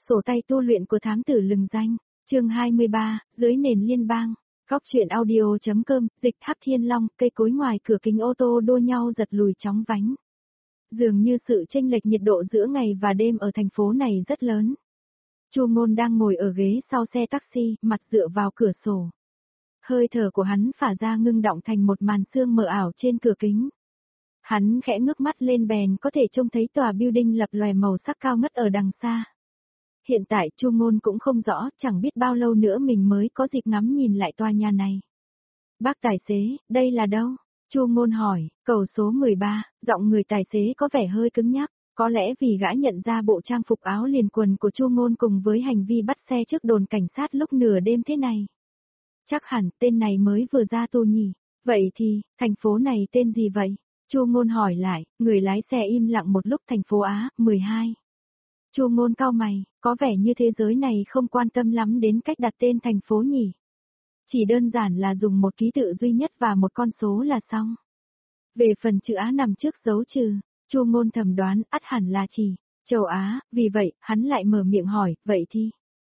Sổ tay tu luyện của thám tử lừng danh, chương 23, dưới nền liên bang. Góc truyện audio.com, dịch Tháp Thiên Long, cây cối ngoài cửa kính ô tô đua nhau giật lùi chóng vánh. Dường như sự chênh lệch nhiệt độ giữa ngày và đêm ở thành phố này rất lớn. Chu Ngôn đang ngồi ở ghế sau xe taxi, mặt dựa vào cửa sổ. Hơi thở của hắn phả ra ngưng đọng thành một màn sương mờ ảo trên cửa kính. Hắn khẽ ngước mắt lên bèn có thể trông thấy tòa building lập lòe màu sắc cao ngất ở đằng xa. Hiện tại Chu Ngôn cũng không rõ, chẳng biết bao lâu nữa mình mới có dịp ngắm nhìn lại tòa nhà này. Bác tài xế, đây là đâu? Chu Ngôn hỏi, cầu số 13, giọng người tài xế có vẻ hơi cứng nhắc, có lẽ vì gã nhận ra bộ trang phục áo liền quần của Chu Ngôn cùng với hành vi bắt xe trước đồn cảnh sát lúc nửa đêm thế này. Chắc hẳn tên này mới vừa ra tù nhỉ, vậy thì, thành phố này tên gì vậy? Chu Ngôn hỏi lại, người lái xe im lặng một lúc. Thành phố Á, 12. Chu Ngôn cau mày, có vẻ như thế giới này không quan tâm lắm đến cách đặt tên thành phố nhỉ. Chỉ đơn giản là dùng một ký tự duy nhất và một con số là xong. Về phần chữ Á nằm trước dấu trừ, Chu Ngôn thầm đoán ắt hẳn là chỉ châu Á, vì vậy, hắn lại mở miệng hỏi, vậy thì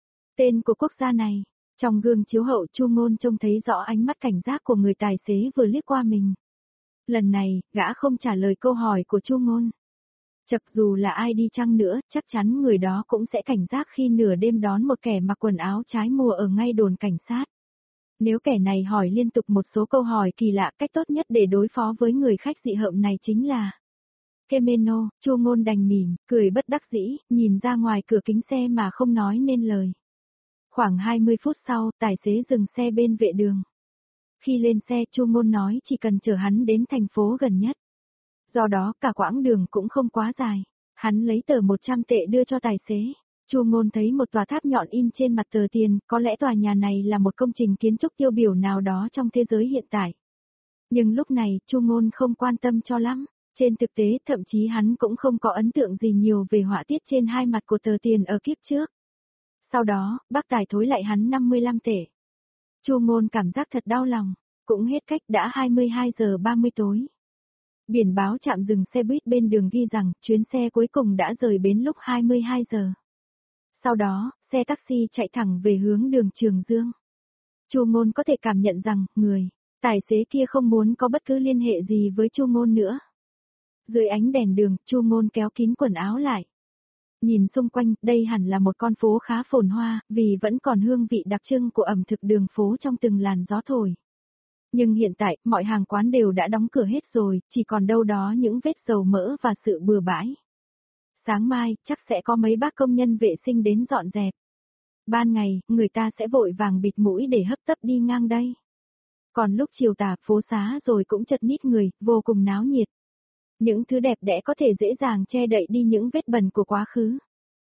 tên của quốc gia này. Trong gương chiếu hậu Chu Ngôn trông thấy rõ ánh mắt cảnh giác của người tài xế vừa liếc qua mình. Lần này, gã không trả lời câu hỏi của Chu Ngôn. Chật dù là ai đi chăng nữa, chắc chắn người đó cũng sẽ cảnh giác khi nửa đêm đón một kẻ mặc quần áo trái mùa ở ngay đồn cảnh sát. Nếu kẻ này hỏi liên tục một số câu hỏi kỳ lạ, cách tốt nhất để đối phó với người khách dị hợm này chính là Kemeno. Chu Ngôn đành mỉm, cười bất đắc dĩ, nhìn ra ngoài cửa kính xe mà không nói nên lời. Khoảng 20 phút sau, tài xế dừng xe bên vệ đường. Khi lên xe Chu Ngôn nói chỉ cần chở hắn đến thành phố gần nhất. Do đó cả quãng đường cũng không quá dài. Hắn lấy tờ 100 tệ đưa cho tài xế. Chu Ngôn thấy một tòa tháp nhọn in trên mặt tờ tiền, có lẽ tòa nhà này là một công trình kiến trúc tiêu biểu nào đó trong thế giới hiện tại. Nhưng lúc này Chu Ngôn không quan tâm cho lắm. Trên thực tế thậm chí hắn cũng không có ấn tượng gì nhiều về họa tiết trên hai mặt của tờ tiền ở kiếp trước. Sau đó, bác tài thối lại hắn 55 tệ. Chu Ngôn cảm giác thật đau lòng. Cũng hết cách, đã 22 giờ 30 tối. Biển báo trạm dừng xe buýt bên đường ghi rằng chuyến xe cuối cùng đã rời bến lúc 22 giờ. Sau đó, xe taxi chạy thẳng về hướng đường Trường Dương. Chu Ngôn có thể cảm nhận rằng người tài xế kia không muốn có bất cứ liên hệ gì với Chu Ngôn nữa. Dưới ánh đèn đường, Chu Ngôn kéo kín quần áo lại. Nhìn xung quanh, đây hẳn là một con phố khá phồn hoa, vì vẫn còn hương vị đặc trưng của ẩm thực đường phố trong từng làn gió thổi. Nhưng hiện tại, mọi hàng quán đều đã đóng cửa hết rồi, chỉ còn đâu đó những vết dầu mỡ và sự bừa bãi. Sáng mai, chắc sẽ có mấy bác công nhân vệ sinh đến dọn dẹp. Ban ngày, người ta sẽ vội vàng bịt mũi để hấp tấp đi ngang đây. Còn lúc chiều tà, phố xá rồi cũng chật ních người, vô cùng náo nhiệt. Những thứ đẹp đẽ có thể dễ dàng che đậy đi những vết bẩn của quá khứ.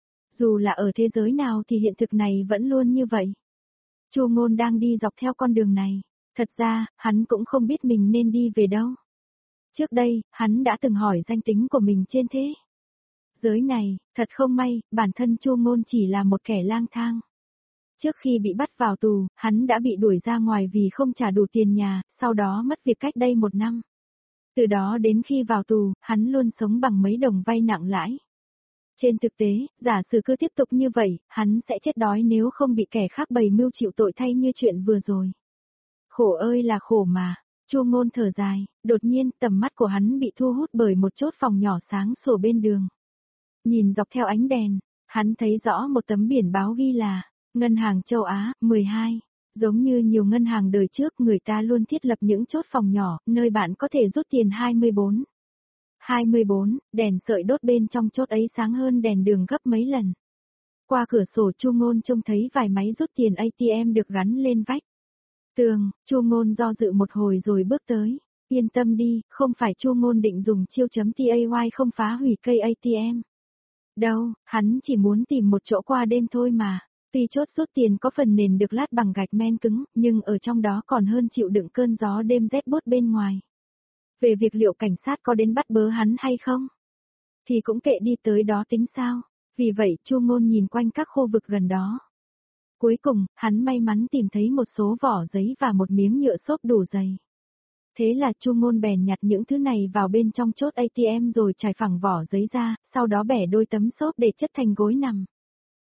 Dù là ở thế giới nào thì hiện thực này vẫn luôn như vậy. Chu Ngôn đang đi dọc theo con đường này. Thật ra, hắn cũng không biết mình nên đi về đâu. Trước đây, hắn đã từng hỏi danh tính của mình trên thế giới này, thật không may, bản thân Chu Ngôn chỉ là một kẻ lang thang. Trước khi bị bắt vào tù, hắn đã bị đuổi ra ngoài vì không trả đủ tiền nhà, sau đó mất việc cách đây 1 năm. Từ đó đến khi vào tù, hắn luôn sống bằng mấy đồng vay nặng lãi. Trên thực tế, giả sử cứ tiếp tục như vậy, hắn sẽ chết đói nếu không bị kẻ khác bày mưu chịu tội thay như chuyện vừa rồi. Khổ ơi là khổ mà, Chu Ngôn thở dài, đột nhiên tầm mắt của hắn bị thu hút bởi một chốt phòng nhỏ sáng sủa bên đường. Nhìn dọc theo ánh đèn, hắn thấy rõ một tấm biển báo ghi là Ngân hàng Châu Á, 12. Giống như nhiều ngân hàng đời trước, người ta luôn thiết lập những chốt phòng nhỏ, nơi bạn có thể rút tiền 24. 24, đèn sợi đốt bên trong chốt ấy sáng hơn đèn đường gấp mấy lần. Qua cửa sổ Chu Ngôn trông thấy vài máy rút tiền ATM được gắn lên vách tường. Chu Ngôn do dự một hồi rồi bước tới. Yên tâm đi, không phải Chu Ngôn định dùng chiêu chấm TAY không phá hủy cây ATM. Đâu, hắn chỉ muốn tìm một chỗ qua đêm thôi mà. Tuy chốt rút tiền có phần nền được lát bằng gạch men cứng, nhưng ở trong đó còn hơn chịu đựng cơn gió đêm rét buốt bên ngoài. Về việc liệu cảnh sát có đến bắt bớ hắn hay không? Thì cũng kệ, đi tới đó tính sao. Vì vậy Chu Ngôn nhìn quanh các khu vực gần đó. Cuối cùng, hắn may mắn tìm thấy một số vỏ giấy và một miếng nhựa xốp đủ dày. Thế là Chu Ngôn bèn nhặt những thứ này vào bên trong chốt ATM rồi trải phẳng vỏ giấy ra, sau đó bẻ đôi tấm xốp để chất thành gối nằm.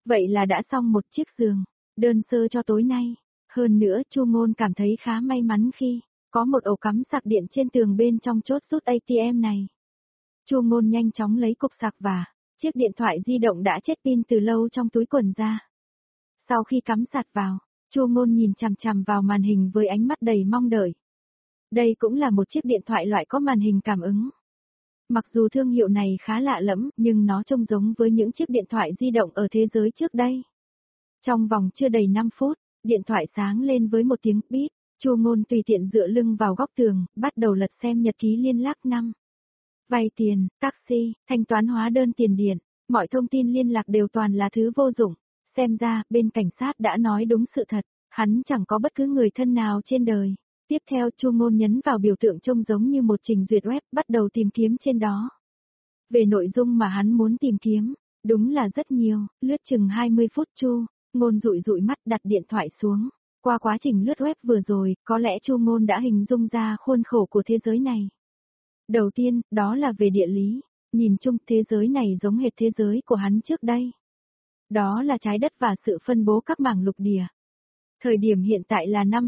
Vậy là đã xong một chiếc giường, đơn sơ cho tối nay. Hơn nữa Chu Ngôn cảm thấy khá may mắn khi có một ổ cắm sạc điện trên tường bên trong chốt rút ATM này. Chu Ngôn nhanh chóng lấy cục sạc và chiếc điện thoại di động đã chết pin từ lâu trong túi quần ra. Sau khi cắm sạc vào, Chu Ngôn nhìn chằm chằm vào màn hình với ánh mắt đầy mong đợi. Đây cũng là một chiếc điện thoại loại có màn hình cảm ứng. Mặc dù thương hiệu này khá lạ lẫm, nhưng nó trông giống với những chiếc điện thoại di động ở thế giới trước đây. Trong vòng chưa đầy 5 phút, điện thoại sáng lên với một tiếng bíp, Chu Ngôn tùy tiện dựa lưng vào góc tường, bắt đầu lật xem nhật ký liên lạc năm. Vay tiền, taxi, thanh toán hóa đơn tiền điện, mọi thông tin liên lạc đều toàn là thứ vô dụng. Xem ra, bên cảnh sát đã nói đúng sự thật, hắn chẳng có bất cứ người thân nào trên đời. Tiếp theo Chu Ngôn nhấn vào biểu tượng trông giống như một trình duyệt web, bắt đầu tìm kiếm trên đó. Về nội dung mà hắn muốn tìm kiếm, đúng là rất nhiều, lướt chừng 20 phút Chu Ngôn dụi dụi mắt đặt điện thoại xuống. Qua quá trình lướt web vừa rồi, có lẽ Chu Ngôn đã hình dung ra khuôn khổ của thế giới này. Đầu tiên, đó là về địa lý, nhìn chung thế giới này giống hệt thế giới của hắn trước đây. Đó là trái đất và sự phân bố các mảng lục địa. Thời điểm hiện tại là năm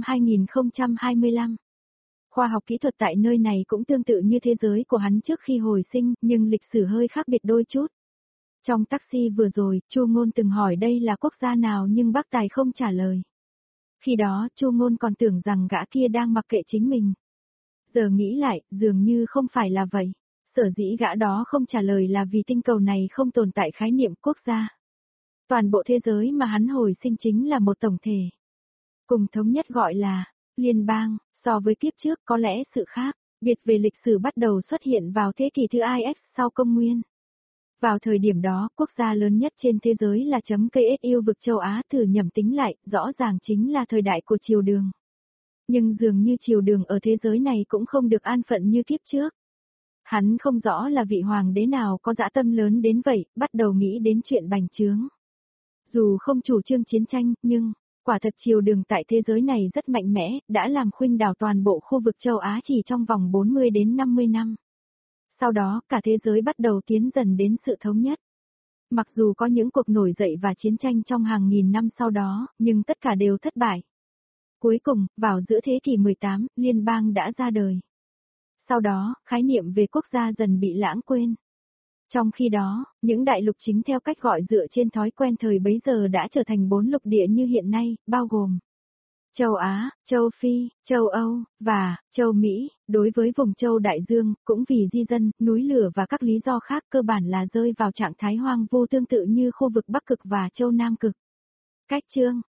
2025. Khoa học kỹ thuật tại nơi này cũng tương tự như thế giới của hắn trước khi hồi sinh, nhưng lịch sử hơi khác biệt đôi chút. Trong taxi vừa rồi, Chu Ngôn từng hỏi đây là quốc gia nào nhưng bác tài không trả lời. Khi đó, Chu Ngôn còn tưởng rằng gã kia đang mặc kệ chính mình. Giờ nghĩ lại, dường như không phải là vậy. Sở dĩ gã đó không trả lời là vì tinh cầu này không tồn tại khái niệm quốc gia. Toàn bộ thế giới mà hắn hồi sinh chính là một tổng thể. Cùng thống nhất gọi là liên bang, so với kiếp trước có lẽ sự khác, biệt về lịch sử bắt đầu xuất hiện vào thế kỷ thứ IS sau công nguyên. Vào thời điểm đó, quốc gia lớn nhất trên thế giới là KSU vực châu Á thử nhẩm tính lại, rõ ràng chính là thời đại của triều đường. Nhưng dường như triều đường ở thế giới này cũng không được an phận như kiếp trước. Hắn không rõ là vị hoàng đế nào có dã tâm lớn đến vậy, bắt đầu nghĩ đến chuyện bành trướng. Dù không chủ trương chiến tranh, nhưng quả thật triều đường tại thế giới này rất mạnh mẽ, đã làm khuynh đảo toàn bộ khu vực châu Á chỉ trong vòng 40 đến 50 năm. Sau đó, cả thế giới bắt đầu tiến dần đến sự thống nhất. Mặc dù có những cuộc nổi dậy và chiến tranh trong hàng nghìn năm sau đó, nhưng tất cả đều thất bại. Cuối cùng, vào giữa thế kỷ 18, liên bang đã ra đời. Sau đó, khái niệm về quốc gia dần bị lãng quên. Trong khi đó, những đại lục chính theo cách gọi dựa trên thói quen thời bấy giờ đã trở thành 4 lục địa như hiện nay, bao gồm châu Á, châu Phi, châu Âu, và châu Mỹ. Đối với vùng châu Đại Dương, cũng vì di dân, núi lửa và các lý do khác cơ bản là rơi vào trạng thái hoang vu tương tự như khu vực Bắc Cực và châu Nam Cực. Cách chương